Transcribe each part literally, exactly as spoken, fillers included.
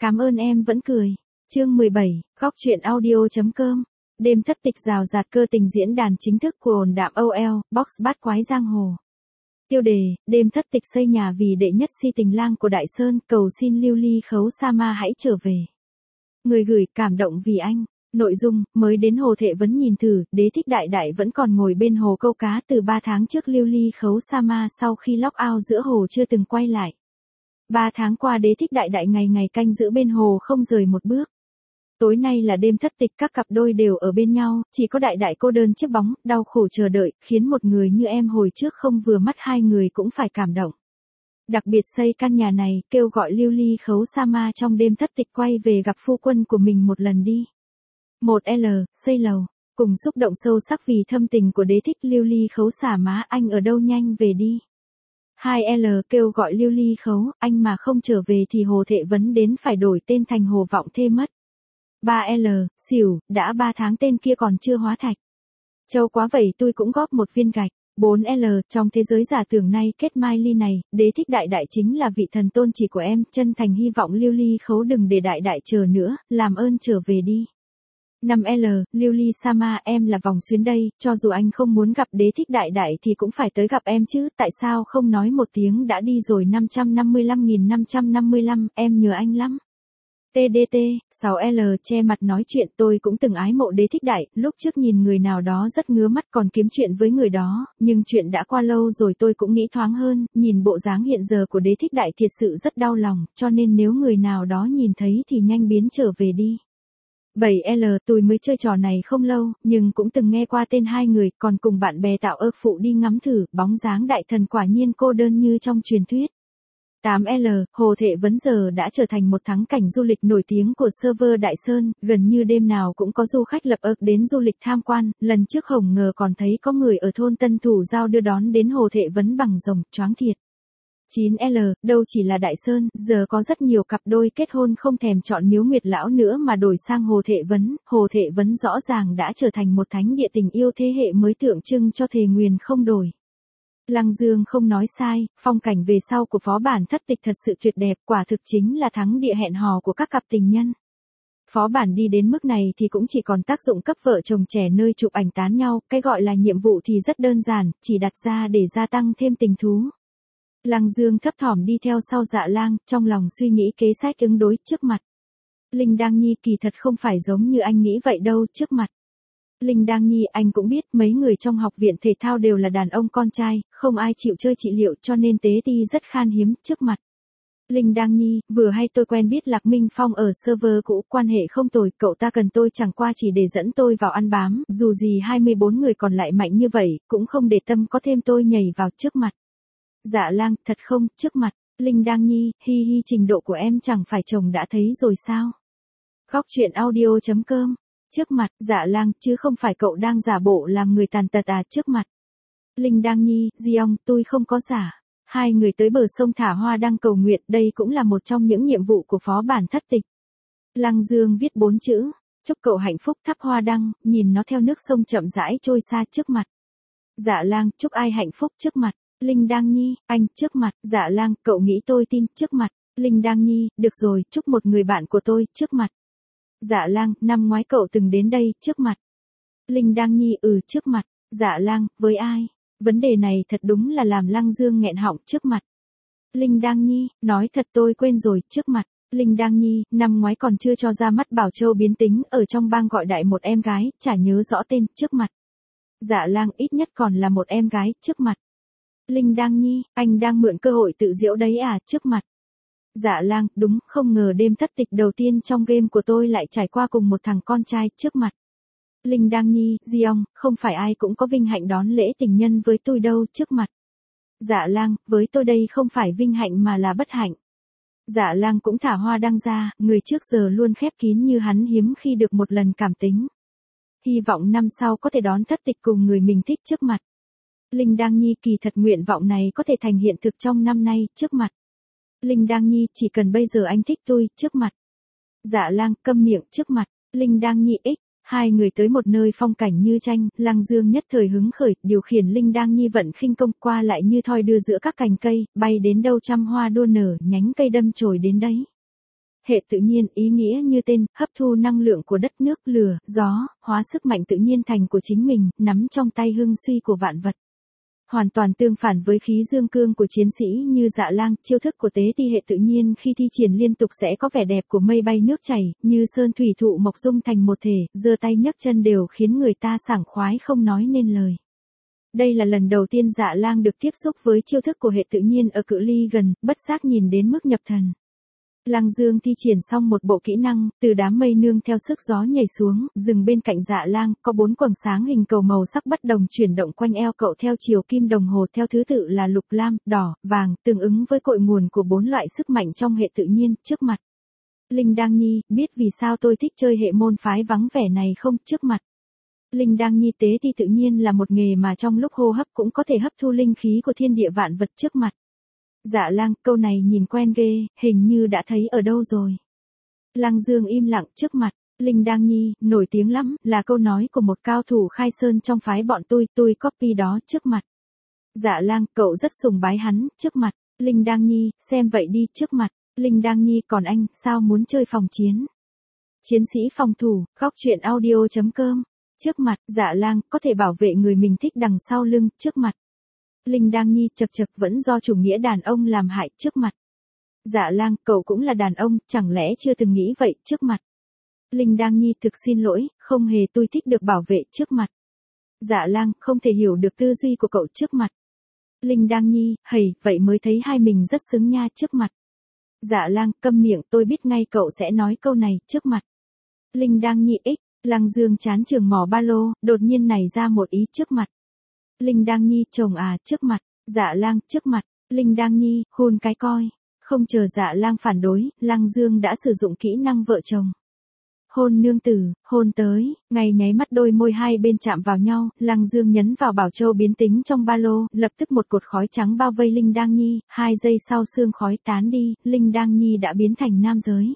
Cảm ơn em vẫn cười. Chương mười bảy, góc truyện audio chấm com. Đêm thất tịch rào rạt cơ tình diễn đàn chính thức của ồn đạm âu eo, box bát quái giang hồ. Tiêu đề, đêm thất tịch xây nhà vì đệ nhất si tình lang của Đại Sơn, cầu xin Lưu Ly Khấu Sa Ma hãy trở về. Người gửi, cảm động vì anh. Nội dung, mới đến Hồ Thệ Vấn nhìn thử, Đế Thích Đại Đại vẫn còn ngồi bên hồ câu cá từ ba tháng trước. Lưu Ly Khấu Sa Ma sau khi lock out giữa hồ chưa từng quay lại. Ba tháng qua Đế Thích Đại Đại ngày ngày canh giữ bên hồ không rời một bước. Tối nay là đêm thất tịch, các cặp đôi đều ở bên nhau, chỉ có Đại Đại cô đơn chiếc bóng, đau khổ chờ đợi, khiến một người như em hồi trước không vừa mắt hai người cũng phải cảm động. Đặc biệt xây căn nhà này, kêu gọi Lưu Ly Khấu Sa Ma trong đêm thất tịch quay về gặp phu quân của mình một lần đi. một L, xây lầu, cùng xúc động sâu sắc vì thâm tình của Đế Thích. Lưu Ly Khấu Sa Ma, anh ở đâu nhanh về đi. hai L, kêu gọi Lưu Ly Khấu, anh mà không trở về thì Hồ Thệ Vấn đến phải đổi tên thành Hồ Vọng Thê mất. ba L, xỉu, đã ba tháng tên kia còn chưa hóa thạch. Châu quá vậy tôi cũng góp một viên gạch. bốn L, trong thế giới giả tưởng nay kết mai ly này, Đế Thích Đại Đại chính là vị thần tôn chỉ của em, chân thành hy vọng Lưu Ly Khấu đừng để Đại Đại chờ nữa, làm ơn trở về đi. năm L, Lưu Ly Sa Ma, em là vòng xuyến đây, cho dù anh không muốn gặp Đế Thích Đại Đại thì cũng phải tới gặp em chứ, tại sao không nói một tiếng đã đi rồi. năm trăm năm mươi lăm nghìn năm trăm năm mươi lăm, em nhớ anh lắm. tê đê tê, sáu L, che mặt nói chuyện, tôi cũng từng ái mộ Đế Thích Đại, lúc trước nhìn người nào đó rất ngứa mắt còn kiếm chuyện với người đó, nhưng chuyện đã qua lâu rồi tôi cũng nghĩ thoáng hơn, nhìn bộ dáng hiện giờ của Đế Thích Đại thiệt sự rất đau lòng, cho nên nếu người nào đó nhìn thấy thì nhanh biến trở về đi. bảy L, tôi mới chơi trò này không lâu, nhưng cũng từng nghe qua tên hai người, còn cùng bạn bè tạo ơ phụ đi ngắm thử, bóng dáng đại thần quả nhiên cô đơn như trong truyền thuyết. tám L, Hồ Thệ Vấn giờ đã trở thành một thắng cảnh du lịch nổi tiếng của server Đại Sơn, gần như đêm nào cũng có du khách lập ơ đến du lịch tham quan, lần trước Hồng ngờ còn thấy có người ở thôn Tân Thủ Giao đưa đón đến Hồ Thệ Vấn bằng rồng, choáng thiệt. chín L, đâu chỉ là Đại Sơn, giờ có rất nhiều cặp đôi kết hôn không thèm chọn Miếu Nguyệt Lão nữa mà đổi sang Hồ Thệ Vấn, Hồ Thệ Vấn rõ ràng đã trở thành một thánh địa tình yêu thế hệ mới tượng trưng cho thề nguyền không đổi. Lăng Dương không nói sai, phong cảnh về sau của phó bản thất tịch thật sự tuyệt đẹp, quả thực chính là thắng địa hẹn hò của các cặp tình nhân. Phó bản đi đến mức này thì cũng chỉ còn tác dụng cấp vợ chồng trẻ nơi chụp ảnh tán nhau, cái gọi là nhiệm vụ thì rất đơn giản, chỉ đặt ra để gia tăng thêm tình thú. Lăng Dương thấp thỏm đi theo sau Dạ Lang, trong lòng suy nghĩ kế sách ứng đối. Trước mặt Linh Đang Nhi, kỳ thật không phải giống như anh nghĩ vậy đâu. Trước mặt Linh Đang Nhi, anh cũng biết mấy người trong học viện thể thao đều là đàn ông con trai, không ai chịu chơi trị liệu cho nên tế ti rất khan hiếm. Trước mặt Linh Đang Nhi, vừa hay tôi quen biết Lạc Minh Phong ở server cũ, quan hệ không tồi, cậu ta cần tôi chẳng qua chỉ để dẫn tôi vào ăn bám, dù gì hai mươi bốn người còn lại mạnh như vậy, cũng không để tâm có thêm tôi nhảy vào. Trước mặt Dạ Lang, thật không? Trước mặt Linh Đang Nhi, hi hi, trình độ của em chẳng phải chồng đã thấy rồi sao? Góc truyện audio chấm com. Trước mặt Dạ Lang, chứ không phải cậu đang giả bộ làm người tàn tật à? Trước mặt Linh Đang Nhi, Diong, tôi không có giả. Hai người tới bờ sông thả hoa đăng cầu nguyện, đây cũng là một trong những nhiệm vụ của phó bản thất tịch. Lăng Dương viết bốn chữ, chúc cậu hạnh phúc, thắp hoa đăng, nhìn nó theo nước sông chậm rãi trôi xa. Trước mặt Dạ Lang, chúc ai hạnh phúc? Trước mặt Linh Đang Nhi, anh. Trước mặt Dạ Lang, cậu nghĩ tôi tin? Trước mặt Linh Đang Nhi, được rồi, chúc một người bạn của tôi. Trước mặt Dạ Lang, năm ngoái cậu từng đến đây. Trước mặt Linh Đang Nhi, ừ. Trước mặt Dạ Lang, với ai? Vấn đề này thật đúng là làm Lăng Dương nghẹn họng. Trước mặt Linh Đang Nhi, nói thật tôi quên rồi. Trước mặt Linh Đang Nhi, năm ngoái còn chưa cho ra mắt Bảo Châu biến tính, ở trong bang gọi đại một em gái, chả nhớ rõ tên. Trước mặt Dạ Lang, ít nhất còn là một em gái. Trước mặt Linh Đang Nhi, anh đang mượn cơ hội tự giễu đấy à? Trước mặt Dạ Lang, đúng, không ngờ đêm thất tịch đầu tiên trong game của tôi lại trải qua cùng một thằng con trai. Trước mặt Linh Đang Nhi, Diong, không phải ai cũng có vinh hạnh đón lễ tình nhân với tôi đâu. Trước mặt Dạ Lang, với tôi đây không phải vinh hạnh mà là bất hạnh. Dạ Lang cũng thả hoa đăng ra, người trước giờ luôn khép kín như hắn hiếm khi được một lần cảm tính. Hy vọng năm sau có thể đón thất tịch cùng người mình thích. Trước mặt Linh Đang Nhi, kỳ thật nguyện vọng này có thể thành hiện thực trong năm nay. Trước mặt Linh Đang Nhi, chỉ cần bây giờ anh thích tôi. Trước mặt Dạ Lang, câm miệng. Trước mặt Linh Đang Nhi, ích. Hai người tới một nơi phong cảnh như tranh, Lăng Dương nhất thời hứng khởi, điều khiển Linh Đang Nhi vận khinh công qua lại như thoi đưa giữa các cành cây, bay đến đâu trăm hoa đua nở, nhánh cây đâm chồi đến đấy. Hệ tự nhiên ý nghĩa như tên, hấp thu năng lượng của đất nước, lửa, gió, hóa sức mạnh tự nhiên thành của chính mình, nắm trong tay hưng suy của vạn vật. Hoàn toàn tương phản với khí dương cương của chiến sĩ như Dạ Lang, chiêu thức của tế ti hệ tự nhiên khi thi triển liên tục sẽ có vẻ đẹp của mây bay nước chảy, như sơn thủy thụ mộc dung thành một thể, giơ tay nhấc chân đều khiến người ta sảng khoái không nói nên lời. Đây là lần đầu tiên Dạ Lang được tiếp xúc với chiêu thức của hệ tự nhiên ở cự ly gần, bất giác nhìn đến mức nhập thần. Lăng Dương thi triển xong một bộ kỹ năng, từ đám mây nương theo sức gió nhảy xuống, dừng bên cạnh Dạ Lang, có bốn quầng sáng hình cầu màu sắc bất đồng chuyển động quanh eo cậu theo chiều kim đồng hồ theo thứ tự là lục, lam, đỏ, vàng, tương ứng với cội nguồn của bốn loại sức mạnh trong hệ tự nhiên, trước mặt. Linh Đang Nhi, biết vì sao tôi thích chơi hệ môn phái vắng vẻ này không, trước mặt. Linh Đang Nhi, tế ti tự nhiên là một nghề mà trong lúc hô hấp cũng có thể hấp thu linh khí của thiên địa vạn vật, trước mặt. Dạ Lang, câu này nhìn quen ghê, hình như đã thấy ở đâu rồi. Lăng Dương im lặng, trước mặt. Linh Đang Nhi, nổi tiếng lắm, là câu nói của một cao thủ khai sơn trong phái bọn tôi, tôi copy đó, trước mặt. Dạ Lang, cậu rất sùng bái hắn, trước mặt. Linh Đang Nhi, xem vậy đi, trước mặt. Linh Đang Nhi, còn anh, sao muốn chơi phòng chiến? Chiến sĩ phòng thủ, góc truyện audio chấm com. Trước mặt, Dạ Lang, có thể bảo vệ người mình thích đằng sau lưng, trước mặt. Linh Đang Nhi, chật chật, vẫn do chủ nghĩa đàn ông làm hại, trước mặt. Dạ Lang, cậu cũng là đàn ông, chẳng lẽ chưa từng nghĩ vậy, trước mặt. Linh Đang Nhi, thực xin lỗi, không hề tôi thích được bảo vệ, trước mặt. Dạ Lang, không thể hiểu được tư duy của cậu, trước mặt. Linh Đang Nhi, hầy, vậy mới thấy hai mình rất xứng nha, trước mặt. Dạ Lang, câm miệng, tôi biết ngay cậu sẽ nói câu này, trước mặt. Linh Đang Nhi, ích, Lăng Dương chán trường mỏ ba lô, đột nhiên nảy ra một ý, trước mặt. Linh Đang Nhi, chồng à, trước mặt. Dạ Lang, trước mặt. Linh Đang Nhi, hôn cái coi. Không chờ Dạ Lang phản đối, Lăng Dương đã sử dụng kỹ năng vợ chồng. Hôn nương tử, hôn tới, ngay nháy mắt đôi môi hai bên chạm vào nhau, Lăng Dương nhấn vào bảo châu biến tính trong ba lô, lập tức một cột khói trắng bao vây Linh Đang Nhi, hai giây sau sương khói tán đi, Linh Đang Nhi đã biến thành nam giới.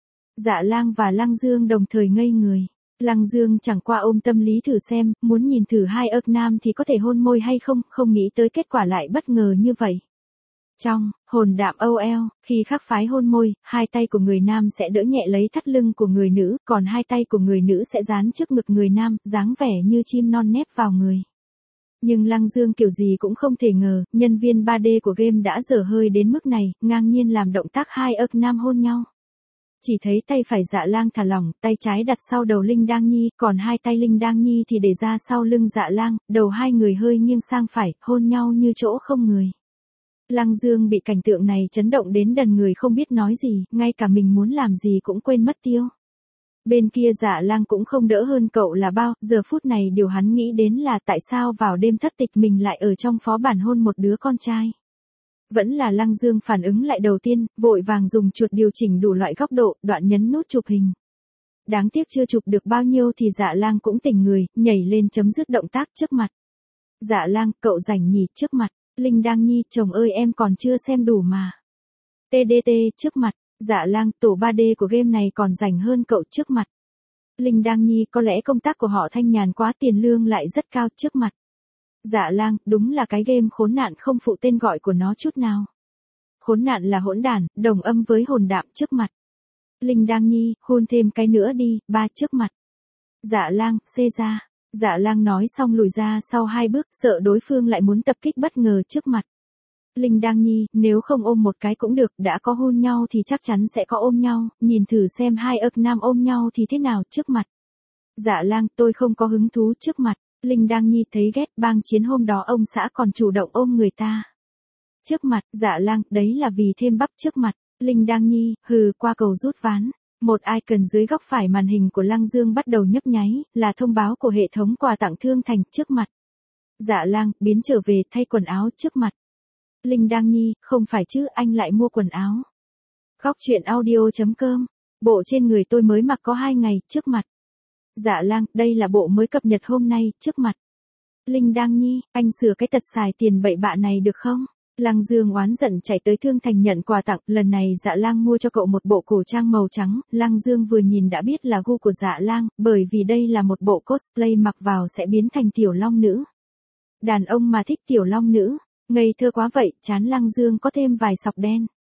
Dạ Lang và Lăng Dương đồng thời ngây người. Lăng Dương chẳng qua ôm tâm lý thử xem, muốn nhìn thử hai ức nam thì có thể hôn môi hay không, không nghĩ tới kết quả lại bất ngờ như vậy. Trong hồn đạm âu eo, khi khắc phái hôn môi, hai tay của người nam sẽ đỡ nhẹ lấy thắt lưng của người nữ, còn hai tay của người nữ sẽ dán trước ngực người nam, dáng vẻ như chim non nép vào người. Nhưng Lăng Dương kiểu gì cũng không thể ngờ, nhân viên ba D của game đã dở hơi đến mức này, ngang nhiên làm động tác hai ức nam hôn nhau. Chỉ thấy tay phải Dạ Lang thả lỏng, tay trái đặt sau đầu Linh Đang Nhi, còn hai tay Linh Đang Nhi thì để ra sau lưng Dạ Lang, đầu hai người hơi nghiêng sang phải, hôn nhau như chỗ không người. Lăng Dương bị cảnh tượng này chấn động đến đần người không biết nói gì, ngay cả mình muốn làm gì cũng quên mất tiêu. Bên kia Dạ Lang cũng không đỡ hơn cậu là bao, giờ phút này điều hắn nghĩ đến là tại sao vào đêm thất tịch mình lại ở trong phó bản hôn một đứa con trai. Vẫn là Lăng Dương phản ứng lại đầu tiên, vội vàng dùng chuột điều chỉnh đủ loại góc độ, đoạn nhấn nút chụp hình. Đáng tiếc chưa chụp được bao nhiêu thì Dạ Lang cũng tỉnh người, nhảy lên chấm dứt động tác, trước mặt. Dạ Lang, cậu rảnh nhỉ, trước mặt. Linh Đang Nhi, chồng ơi em còn chưa xem đủ mà. tê đê tê, trước mặt. Dạ Lang, tổ ba D của game này còn rảnh hơn cậu, trước mặt. Linh Đang Nhi, có lẽ công tác của họ thanh nhàn quá, tiền lương lại rất cao, trước mặt. Dạ Lang, đúng là cái game khốn nạn không phụ tên gọi của nó chút nào. Khốn nạn là hỗn đản, đồng âm với hồn đạm, trước mặt. Linh Đang Nhi, hôn thêm cái nữa đi, ba, trước mặt. Dạ Lang, xê ra. Dạ Lang nói xong lùi ra sau hai bước, sợ đối phương lại muốn tập kích bất ngờ, trước mặt. Linh Đang Nhi, nếu không ôm một cái cũng được, đã có hôn nhau thì chắc chắn sẽ có ôm nhau, nhìn thử xem hai ức nam ôm nhau thì thế nào, trước mặt. Dạ Lang, tôi không có hứng thú, trước mặt. Linh Đang Nhi, thấy ghét, bang chiến hôm đó ông xã còn chủ động ôm người ta. Trước mặt, Dạ Lang, đấy là vì thêm bắp, trước mặt. Linh Đang Nhi, hừ, qua cầu rút ván. Một icon dưới góc phải màn hình của Lăng Dương bắt đầu nhấp nháy, là thông báo của hệ thống quà tặng Thương Thành, trước mặt. Dạ Lang, biến trở về, thay quần áo, trước mặt. Linh Đang Nhi, không phải chứ, anh lại mua quần áo. Góc truyện audio chấm com. Bộ trên người tôi mới mặc có hai ngày, trước mặt. Dạ Lang, đây là bộ mới cập nhật hôm nay, trước mặt. Linh Đang Nhi, anh sửa cái tật xài tiền bậy bạ này được không? Lăng Dương oán giận chạy tới Thương Thành nhận quà tặng, lần này Dạ Lang mua cho cậu một bộ cổ trang màu trắng, Lăng Dương vừa nhìn đã biết là gu của Dạ Lang, bởi vì đây là một bộ cosplay mặc vào sẽ biến thành tiểu long nữ. Đàn ông mà thích tiểu long nữ, ngây thơ quá vậy, trán Lăng Dương có thêm vài sọc đen.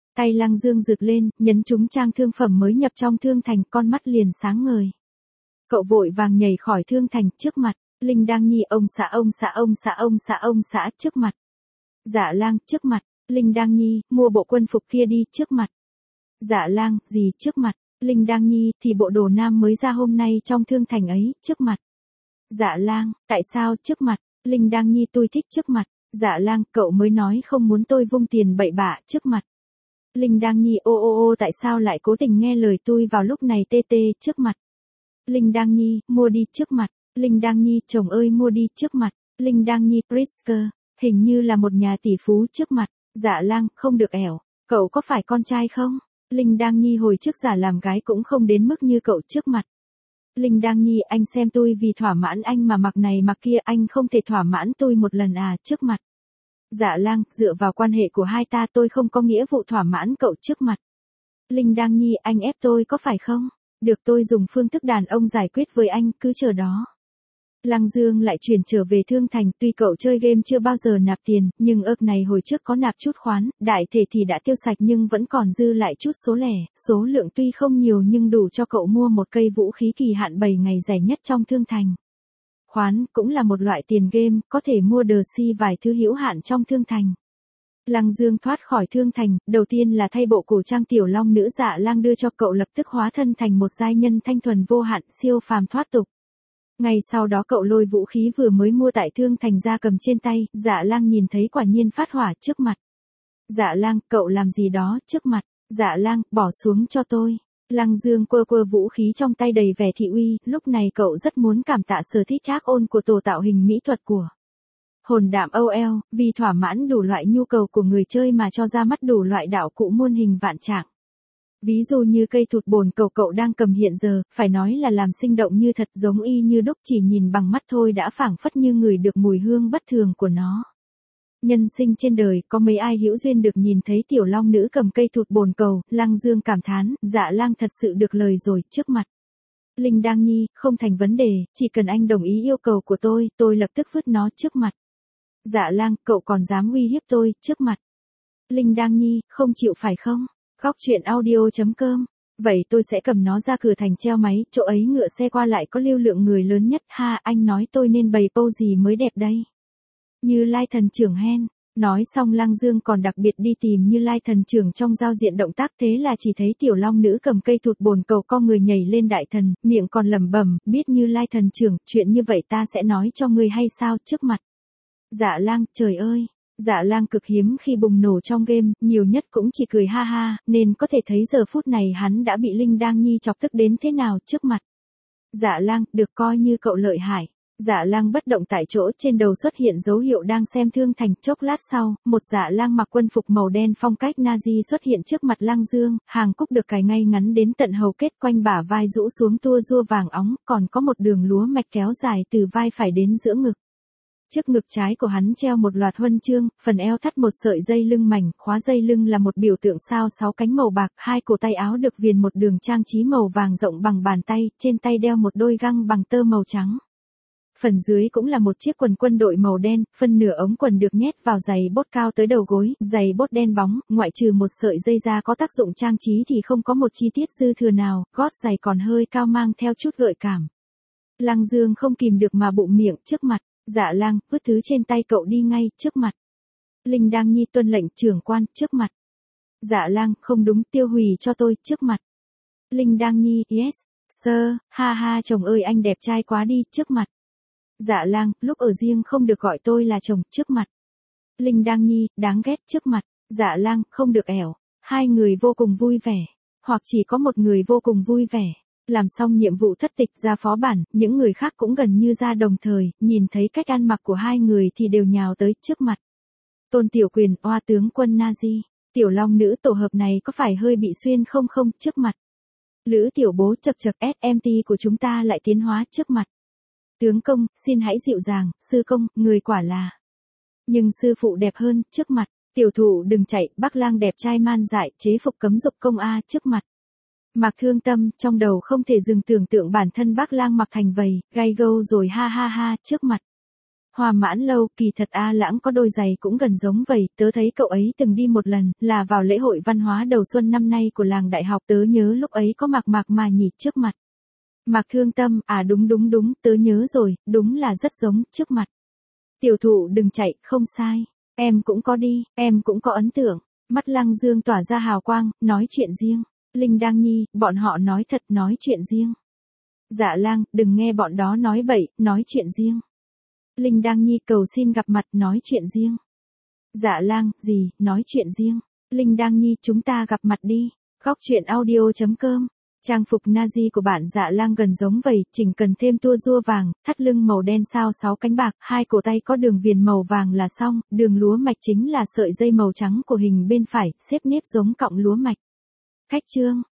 Tay Lăng Dương rực lên, nhấn trúng trang thương phẩm mới nhập trong thương thành, con mắt liền sáng ngời. Cậu vội vàng nhảy khỏi thương thành, trước mặt, Linh Đang Nhi, ông xã ông xã ông xã ông xã ông xã, trước mặt. Dạ Lang, trước mặt, Linh Đang Nhi, mua bộ quân phục kia đi, trước mặt. Dạ Lang, gì, trước mặt, Linh Đang Nhi, thì bộ đồ nam mới ra hôm nay trong thương thành ấy, trước mặt. Dạ Lang, tại sao, trước mặt, Linh Đang Nhi, tôi thích, trước mặt. Dạ Lang, cậu mới nói không muốn tôi vung tiền bậy bạ, trước mặt. Linh Đang Nhi, ô ô ô, tại sao lại cố tình nghe lời tôi vào lúc này, tê tê, trước mặt. Linh Đang Nhi, mua đi, trước mặt. Linh Đang Nhi, chồng ơi, mua đi, trước mặt. Linh Đang Nhi, Prisker, hình như là một nhà tỷ phú, trước mặt. Dạ Lang, không được ẻo, cậu có phải con trai không? Linh Đang Nhi, hồi trước giả làm gái cũng không đến mức như cậu, trước mặt. Linh Đang Nhi, anh xem tôi vì thỏa mãn anh mà mặc này mặc kia, anh không thể thỏa mãn tôi một lần à, trước mặt. Dạ Lang, dựa vào quan hệ của hai ta tôi không có nghĩa vụ thỏa mãn cậu, trước mặt. Linh Đang Nhi, anh ép tôi có phải không? Được, tôi dùng phương thức đàn ông giải quyết với anh, cứ chờ đó. Lăng Dương lại chuyển trở về thương thành, tuy cậu chơi game chưa bao giờ nạp tiền, nhưng ợp này hồi trước có nạp chút khoán, đại thể thì đã tiêu sạch nhưng vẫn còn dư lại chút số lẻ, số lượng tuy không nhiều nhưng đủ cho cậu mua một cây vũ khí kỳ hạn bảy ngày rẻ nhất trong thương thành. Khoán cũng là một loại tiền game, có thể mua đờ si vài thứ hữu hạn trong thương thành. Lăng Dương thoát khỏi thương thành, đầu tiên là thay bộ cổ trang tiểu long nữ Dạ Lang đưa cho cậu, lập tức hóa thân thành một giai nhân thanh thuần vô hạn, siêu phàm thoát tục. Ngay sau đó cậu lôi vũ khí vừa mới mua tại thương thành ra cầm trên tay, Dạ Lang nhìn thấy quả nhiên phát hỏa, trước mặt. Dạ Lang, cậu làm gì đó, trước mặt. Dạ Lang, bỏ xuống cho tôi. Lăng Dương quơ quơ vũ khí trong tay đầy vẻ thị uy, lúc này cậu rất muốn cảm tạ sở thích ác ôn của tổ tạo hình mỹ thuật của Hồn Đạm âu eo, vì thỏa mãn đủ loại nhu cầu của người chơi mà cho ra mắt đủ loại đạo cụ muôn hình vạn trạng. Ví dụ như cây thụt bồn cầu cậu đang cầm hiện giờ, phải nói là làm sinh động như thật, giống y như đúc, chỉ nhìn bằng mắt thôi đã phảng phất như ngửi được mùi hương bất thường của nó. Nhân sinh trên đời, có mấy ai hữu duyên được nhìn thấy tiểu long nữ cầm cây thụt bồn cầu, Lăng Dương cảm thán, Dạ Lang thật sự được lời rồi, trước mặt. Linh Đang Nhi, không thành vấn đề, chỉ cần anh đồng ý yêu cầu của tôi, tôi lập tức vứt nó, trước mặt. Dạ Lang, cậu còn dám uy hiếp tôi, trước mặt. Linh Đang Nhi, không chịu phải không? Góc truyện audio chấm com. Vậy tôi sẽ cầm nó ra cửa thành treo máy, chỗ ấy ngựa xe qua lại có lưu lượng người lớn nhất, ha, anh nói tôi nên bày pose gì mới đẹp đây? Như Lai thần trưởng hen. Nói xong Lăng Dương còn đặc biệt đi tìm Như Lai thần trưởng trong giao diện động tác, thế là chỉ thấy tiểu long nữ cầm cây thụt bồn cầu co người nhảy lên đại thần, miệng còn lẩm bẩm, biết Như Lai thần trưởng, chuyện như vậy ta sẽ nói cho ngươi hay sao, trước mặt. Dạ Lang, trời ơi. Dạ Lang cực hiếm khi bùng nổ trong game, nhiều nhất cũng chỉ cười ha ha, nên có thể thấy giờ phút này hắn đã bị Linh Đang Nhi chọc tức đến thế nào, trước mặt. Dạ Lang, được coi như cậu lợi hại. Dạ Lang bất động tại chỗ, trên đầu xuất hiện dấu hiệu đang xem thương thành, chốc lát sau, một Dạ Lang mặc quân phục màu đen phong cách Nazi xuất hiện trước mặt Lăng Dương, hàng cúc được cài ngay ngắn đến tận hầu kết, quanh bả vai rũ xuống tua rua vàng óng, còn có một đường lúa mạch kéo dài từ vai phải đến giữa ngực. Trước ngực trái của hắn treo một loạt huân chương, phần eo thắt một sợi dây lưng mảnh, khóa dây lưng là một biểu tượng sao sáu cánh màu bạc, hai cổ tay áo được viền một đường trang trí màu vàng rộng bằng bàn tay, trên tay đeo một đôi găng bằng tơ màu trắng. Phần dưới cũng là một chiếc quần quân đội màu đen, phân nửa ống quần được nhét vào giày bốt cao tới đầu gối, giày bốt đen bóng, ngoại trừ một sợi dây da có tác dụng trang trí thì không có một chi tiết dư thừa nào, gót giày còn hơi cao mang theo chút gợi cảm. Lăng Dương không kìm được mà bụng miệng, trước mặt. Dạ Lang, vứt thứ trên tay cậu đi ngay, trước mặt. Linh Đang Nhi, tuân lệnh trưởng quan, trước mặt. Dạ Lang, không đúng, tiêu hủy cho tôi, trước mặt. Linh Đang Nhi, yes, sir, ha ha, chồng ơi anh đẹp trai quá đi, trước mặt. Dạ Lang, lúc ở riêng không được gọi tôi là chồng, trước mặt. Linh Đang Nhi, đáng ghét, trước mặt. Dạ Lang, không được ẻo. Hai người vô cùng vui vẻ. Hoặc chỉ có một người vô cùng vui vẻ. Làm xong nhiệm vụ thất tịch ra phó bản, những người khác cũng gần như ra đồng thời, nhìn thấy cách ăn mặc của hai người thì đều nhào tới, trước mặt. Tôn Tiểu Quyền, oa tướng quân Nazi. Tiểu long nữ tổ hợp này có phải hơi bị xuyên không không, trước mặt. Lữ Tiểu Bố, chật chật, ét em tê của chúng ta lại tiến hóa, trước mặt. Tướng công, xin hãy dịu dàng, sư công, người quả là. Nhưng sư phụ đẹp hơn, trước mặt. Tiểu thụ đừng chạy, Bắc Lang đẹp trai man dại, chế phục cấm dục công a, trước mặt. Mạc Thương Tâm, trong đầu không thể dừng tưởng tượng bản thân Bắc Lang mặc thành vầy, gai gâu rồi ha ha ha, trước mặt. Hoa Mãn Lâu, kỳ thật A Lãng có đôi giày cũng gần giống vậy, tớ thấy cậu ấy từng đi một lần, là vào lễ hội văn hóa đầu xuân năm nay của làng đại học, tớ nhớ lúc ấy có Mạc Mạc mà nhỉ trước mặt. Mạc Thương Tâm, à đúng đúng đúng, tớ nhớ rồi, đúng là rất giống, trước mặt. Tiểu thụ đừng chạy, không sai. Em cũng có đi, em cũng có ấn tượng. Mắt Lăng Dương tỏa ra hào quang, nói chuyện riêng. Linh Đang Nhi, bọn họ nói thật, nói chuyện riêng. Dạ Lang, đừng nghe bọn đó nói bậy, nói chuyện riêng. Linh Đang Nhi, cầu xin gặp mặt, nói chuyện riêng. Dạ Lang, gì, nói chuyện riêng. Linh Đang Nhi, chúng ta gặp mặt đi. Góc truyện audio chấm com. Trang phục Nazi của bạn Dạ Lang gần giống vậy, chỉnh cần thêm tua rua vàng, thắt lưng màu đen sao sáu cánh bạc, hai cổ tay có đường viền màu vàng là xong, đường lúa mạch chính là sợi dây màu trắng của hình bên phải, xếp nếp giống cọng lúa mạch. Khách trương.